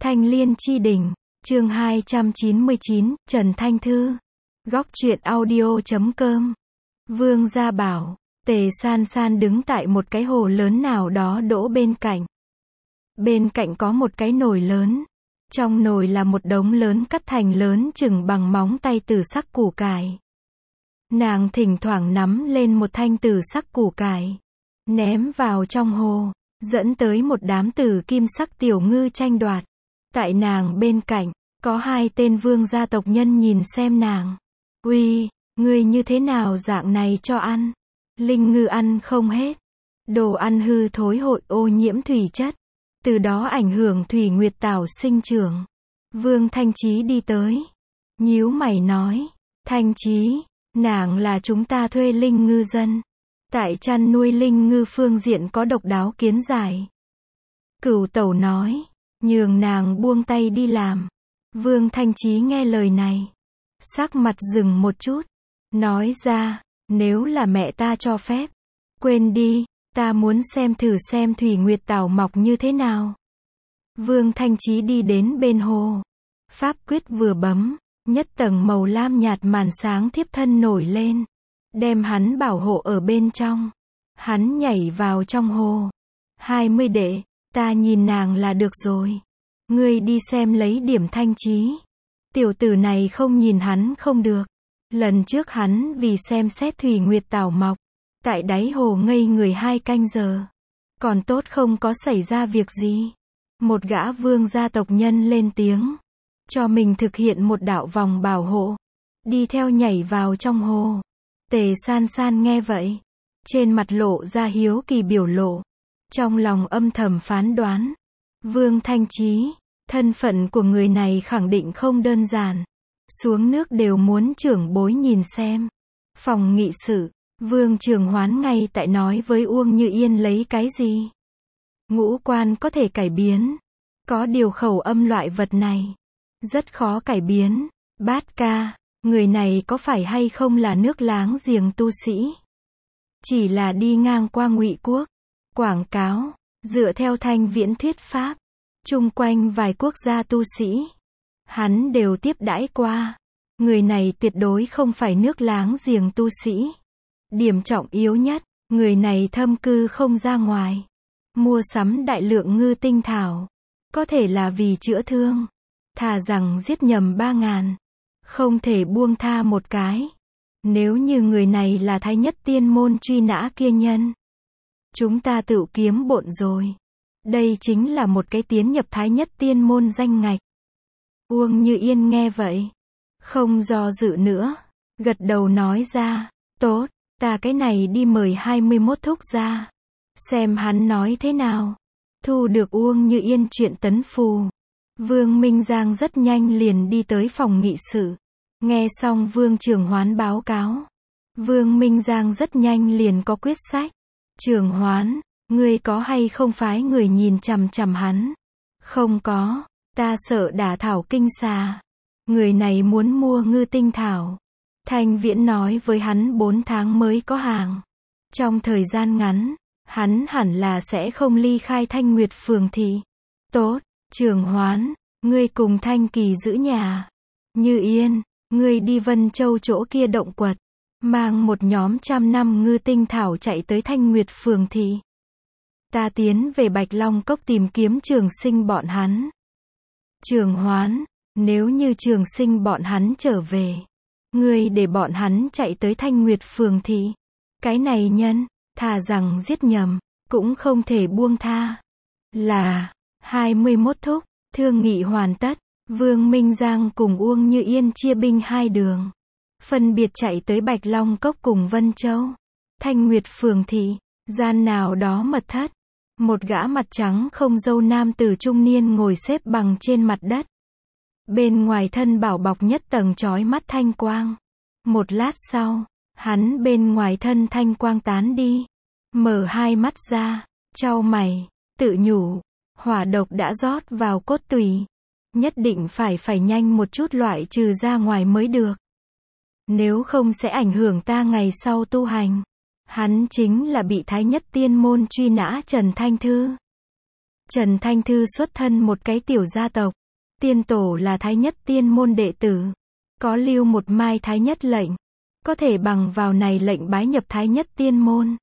Thanh Liên Chi Đỉnh, chương 299, Trần Thanh Thư. Góc truyện audio.com. Vương gia bảo, Tề San San đứng tại một cái hồ lớn nào đó đỗ bên cạnh. Bên cạnh có một cái nồi lớn. Trong nồi là một đống lớn cắt thành lớn chừng bằng móng tay tử sắc củ cải. Nàng thỉnh thoảng nắm lên một thanh tử sắc củ cải, ném vào trong hồ, dẫn tới một đám tử kim sắc tiểu ngư tranh đoạt. Tại nàng bên cạnh, có hai tên vương gia tộc nhân nhìn xem nàng. Uy, ngươi như thế nào dạng này cho ăn? Linh ngư ăn không hết. Đồ ăn hư thối hội ô nhiễm thủy chất, từ đó ảnh hưởng thủy nguyệt tảo sinh trưởng. Vương Thanh Chí đi tới, nhíu mày nói, Thanh Chí, nàng là chúng ta thuê linh ngư dân. Tại chăn nuôi linh ngư phương diện có độc đáo kiến giải. Cửu Tẩu nói, nhường nàng buông tay đi làm. Vương Thanh Chí nghe lời này, sắc mặt dừng một chút, nói ra, nếu là mẹ ta cho phép, quên đi, ta muốn xem thử xem thủy nguyệt tảo mọc như thế nào. Vương Thanh Chí đi đến bên hồ, pháp quyết vừa bấm, nhất tầng màu lam nhạt màn sáng thiếp thân nổi lên, đem hắn bảo hộ ở bên trong. Hắn nhảy vào trong hồ. 20 đệ, ta nhìn nàng là được rồi. Ngươi đi xem lấy điểm Thanh Chí. Tiểu tử này không nhìn hắn không được. Lần trước hắn vì xem xét thủy nguyệt tảo mọc, tại đáy hồ ngây người 2 canh giờ. Còn tốt không có xảy ra việc gì. Một gã vương gia tộc nhân lên tiếng, cho mình thực hiện một đạo vòng bảo hộ, đi theo nhảy vào trong hồ. Tề San San nghe vậy, trên mặt lộ ra hiếu kỳ biểu lộ, trong lòng âm thầm phán đoán, Vương Thanh Chí, thân phận của người này khẳng định không đơn giản. Xuống nước đều muốn trưởng bối nhìn xem. Phòng nghị sự, Vương Trường Hoán ngay tại nói với Uông Như Yên lấy cái gì. Ngũ quan có thể cải biến, có điều khẩu âm loại vật này rất khó cải biến. Bát ca, người này có phải hay không là nước láng giềng tu sĩ? Chỉ là đi ngang qua Ngụy Quốc, quảng cáo, dựa theo Thanh Viễn thuyết pháp, chung quanh vài quốc gia tu sĩ, hắn đều tiếp đãi qua. Người này tuyệt đối không phải nước láng giềng tu sĩ. Điểm trọng yếu nhất, người này thâm cư không ra ngoài, mua sắm đại lượng ngư tinh thảo, có thể là vì chữa thương, thà rằng giết nhầm 3.000, không thể buông tha một cái. Nếu như người này là Thái Nhất Tiên môn truy nã kia nhân, chúng ta tự kiếm bộn rồi. Đây chính là một cái tiến nhập Thái Nhất Tiên môn danh ngạch. Uông Như Yên nghe vậy, không do dự nữa, gật đầu nói ra, tốt, ta cái này đi mời 21 thúc ra, xem hắn nói thế nào. Thu được Uông Như Yên chuyện tấn phù, Vương Minh Giang rất nhanh liền đi tới phòng nghị sự. Nghe xong Vương Trường Hoán báo cáo, Vương Minh Giang rất nhanh liền có quyết sách. Trường Hoán, ngươi có hay không phái người nhìn chằm chằm hắn? Không có, ta sợ đả thảo kinh xà. Người này muốn mua ngư tinh thảo. Thanh Viễn nói với hắn 4 tháng mới có hàng. Trong thời gian ngắn, hắn hẳn là sẽ không ly khai Thanh Nguyệt Phường thị. Tốt, Trường Hoán, ngươi cùng Thanh Kỳ giữ nhà. Như Yên, ngươi đi Vân Châu chỗ kia động quật, mang một nhóm 100 năm ngư tinh thảo chạy tới Thanh Nguyệt Phường thị. Ta tiến về Bạch Long Cốc tìm kiếm Trường Sinh bọn hắn. Trường Hoán, nếu như Trường Sinh bọn hắn trở về, ngươi để bọn hắn chạy tới Thanh Nguyệt Phường thị. Cái này nhân, thà rằng giết nhầm, cũng không thể buông tha. Là, 21 thúc, thương nghị hoàn tất. Vương Minh Giang cùng Uông Như Yên chia binh 2 đường, phân biệt chạy tới Bạch Long Cốc cùng Vân Châu. Thanh Nguyệt Phường thị, gian nào đó mật thất, một gã mặt trắng không râu nam tử trung niên ngồi xếp bằng trên mặt đất. Bên ngoài thân bảo bọc nhất tầng chói mắt thanh quang. Một lát sau, hắn bên ngoài thân thanh quang tán đi, mở 2 mắt ra, chau mày, tự nhủ, hỏa độc đã rót vào cốt tủy. Nhất định phải nhanh một chút loại trừ ra ngoài mới được. Nếu không sẽ ảnh hưởng ta ngày sau tu hành. Hắn chính là bị Thái Nhất Tiên môn truy nã Trần Thanh Thư. Trần Thanh Thư xuất thân một cái tiểu gia tộc. Tiên tổ là Thái Nhất Tiên môn đệ tử. Có lưu một mai Thái Nhất lệnh. Có thể bằng vào này lệnh bái nhập Thái Nhất Tiên môn.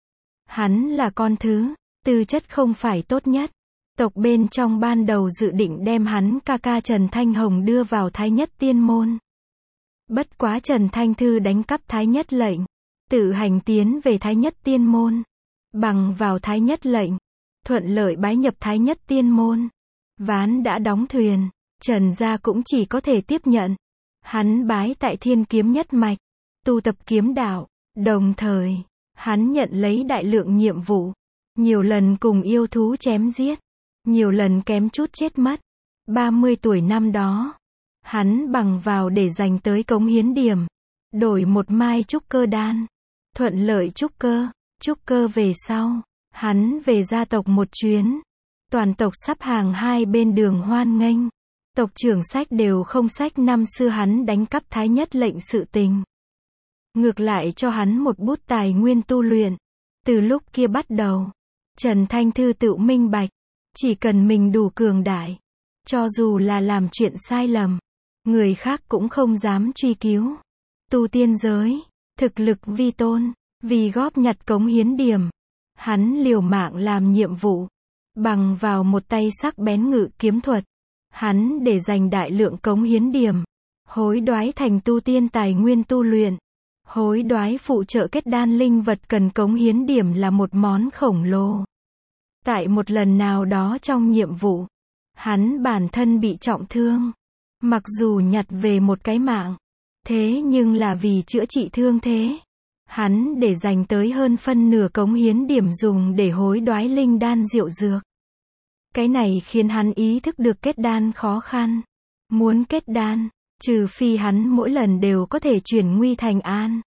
Hắn là con thứ, tư chất không phải tốt nhất. Tộc bên trong ban đầu dự định đem hắn ca ca Trần Thanh Hồng đưa vào Thái Nhất Tiên môn. Bất quá Trần Thanh Thư đánh cắp Thái Nhất lệnh, tự hành tiến về Thái Nhất Tiên môn. Bằng vào Thái Nhất lệnh, thuận lợi bái nhập Thái Nhất Tiên môn. Ván đã đóng thuyền, Trần gia cũng chỉ có thể tiếp nhận. Hắn bái tại Thiên Kiếm nhất mạch, tu tập kiếm đạo, đồng thời, hắn nhận lấy đại lượng nhiệm vụ. Nhiều lần cùng yêu thú chém giết, nhiều lần kém chút chết mất. 30 tuổi năm đó, hắn bằng vào để dành tới cống hiến điểm, đổi một mai trúc cơ đan, thuận lợi trúc cơ về sau, hắn về gia tộc một chuyến, toàn tộc sắp hàng hai bên đường hoan nghênh, tộc trưởng sách đều không sách năm xưa hắn đánh cắp Thái Nhất lệnh sự tình. Ngược lại cho hắn một bút tài nguyên tu luyện. Từ lúc kia bắt đầu, Trần Thanh Thư tự minh bạch, chỉ cần mình đủ cường đại, cho dù là làm chuyện sai lầm, người khác cũng không dám truy cứu. Tu tiên giới, thực lực vi tôn, vì góp nhặt cống hiến điểm, hắn liều mạng làm nhiệm vụ, bằng vào một tay sắc bén ngự kiếm thuật, hắn để dành đại lượng cống hiến điểm, hối đoái thành tu tiên tài nguyên tu luyện. Hối đoái phụ trợ kết đan linh vật cần cống hiến điểm là một món khổng lồ. Tại một lần nào đó trong nhiệm vụ, hắn bản thân bị trọng thương. Mặc dù nhặt về một cái mạng, thế nhưng là vì chữa trị thương thế, hắn để dành tới hơn phân nửa cống hiến điểm dùng để hối đoái linh đan diệu dược. Cái này khiến hắn ý thức được kết đan khó khăn. Muốn kết đan, trừ phi hắn mỗi lần đều có thể chuyển nguy thành an.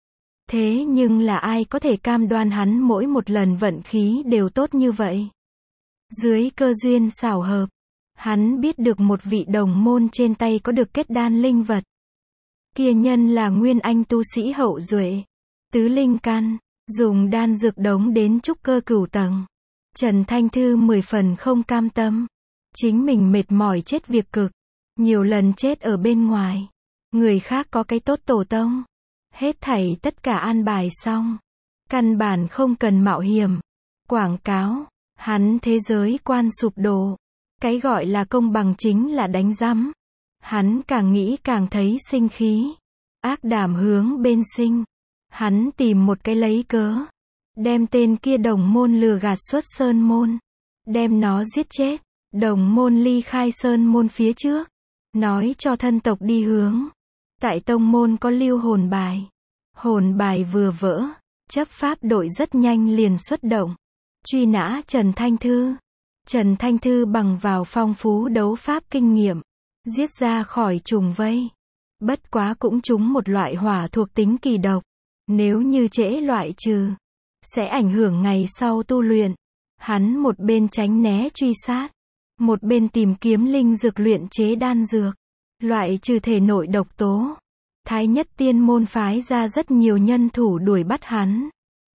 Thế nhưng là ai có thể cam đoan hắn mỗi một lần vận khí đều tốt như vậy? Dưới cơ duyên xảo hợp, hắn biết được một vị đồng môn trên tay có được kết đan linh vật. Kia nhân là nguyên anh tu sĩ hậu duệ, tứ linh căn, dùng đan dược đống đến trúc cơ cửu tầng. Trần Thanh Thư 10 phần không cam tâm. Chính mình mệt mỏi chết việc cực, nhiều lần chết ở bên ngoài. Người khác có cái tốt tổ tông. Hết thảy tất cả an bài xong. Căn bản không cần mạo hiểm. Quảng cáo, hắn thế giới quan sụp đổ. Cái gọi là công bằng chính là đánh rắm. Hắn càng nghĩ càng thấy sinh khí. Ác đảm hướng bên sinh. Hắn tìm một cái lấy cớ. Đem tên kia đồng môn lừa gạt xuất sơn môn. Đem nó giết chết. Đồng môn ly khai sơn môn phía trước. Nói cho thân tộc đi hướng. Tại tông môn có lưu hồn bài. Hồn bài vừa vỡ, chấp pháp đội rất nhanh liền xuất động. Truy nã Trần Thanh Thư. Trần Thanh Thư bằng vào phong phú đấu pháp kinh nghiệm, giết ra khỏi trùng vây. Bất quá cũng trúng một loại hỏa thuộc tính kỳ độc. Nếu như trễ loại trừ, sẽ ảnh hưởng ngày sau tu luyện. Hắn một bên tránh né truy sát, một bên tìm kiếm linh dược luyện chế đan dược, loại trừ thể nội độc tố. Thái Nhất Tiên môn phái ra rất nhiều nhân thủ đuổi bắt hắn.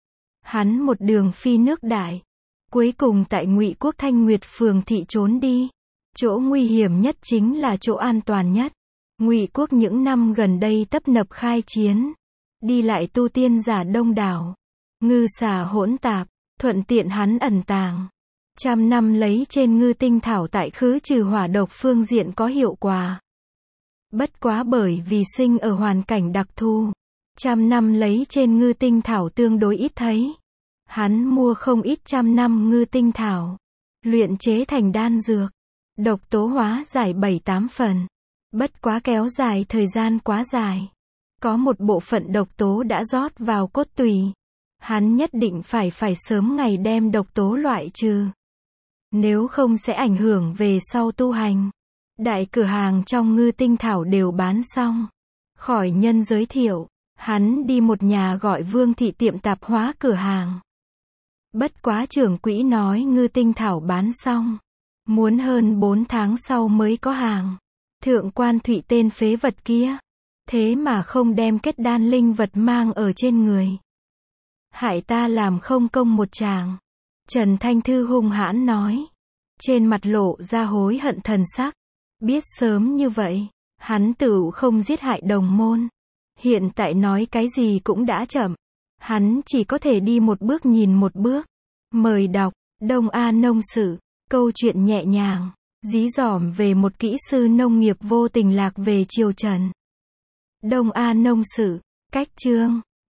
Hắn một đường phi nước đại, cuối cùng tại Ngụy Quốc Thanh Nguyệt phường thị trốn đi. Chỗ nguy hiểm nhất chính là chỗ an toàn nhất. Ngụy Quốc những năm gần đây tấp nập khai chiến, đi lại tu tiên giả đông đảo, ngư xà hỗn tạp, thuận tiện hắn ẩn tàng. Trăm năm lấy trên ngư tinh thảo tại khứ trừ hỏa độc phương diện có hiệu quả. Bất quá bởi vì sinh ở hoàn cảnh đặc thù, trăm năm lấy trên ngư tinh thảo tương đối ít thấy. Hắn mua không ít trăm năm ngư tinh thảo, luyện chế thành đan dược, độc tố hóa giải 7-8 phần. Bất quá kéo dài thời gian quá dài. Có một bộ phận độc tố đã rót vào cốt tủy. Hắn nhất định phải sớm ngày đem độc tố loại trừ. Nếu không sẽ ảnh hưởng về sau tu hành. Đại cửa hàng trong ngư tinh thảo đều bán xong. Khỏi nhân giới thiệu, hắn đi một nhà gọi Vương Thị tiệm tạp hóa cửa hàng. Bất quá trưởng quỹ nói ngư tinh thảo bán xong. Muốn hơn 4 tháng sau mới có hàng. Thượng quan Thụy tên phế vật kia. Thế mà không đem kết đan linh vật mang ở trên người. Hại ta làm không công một tràng. Trần Thanh Thư hung hãn nói. trên mặt lộ ra hối hận thần sắc. Biết sớm như vậy, hắn tựu không giết hại đồng môn. Hiện tại nói cái gì cũng đã chậm. Hắn chỉ có thể đi một bước nhìn một bước. Mời đọc, Đông A Nông Sự, câu chuyện nhẹ nhàng, dí dỏm về một kỹ sư nông nghiệp vô tình lạc về triều Trần. Đông A Nông Sự, cách chương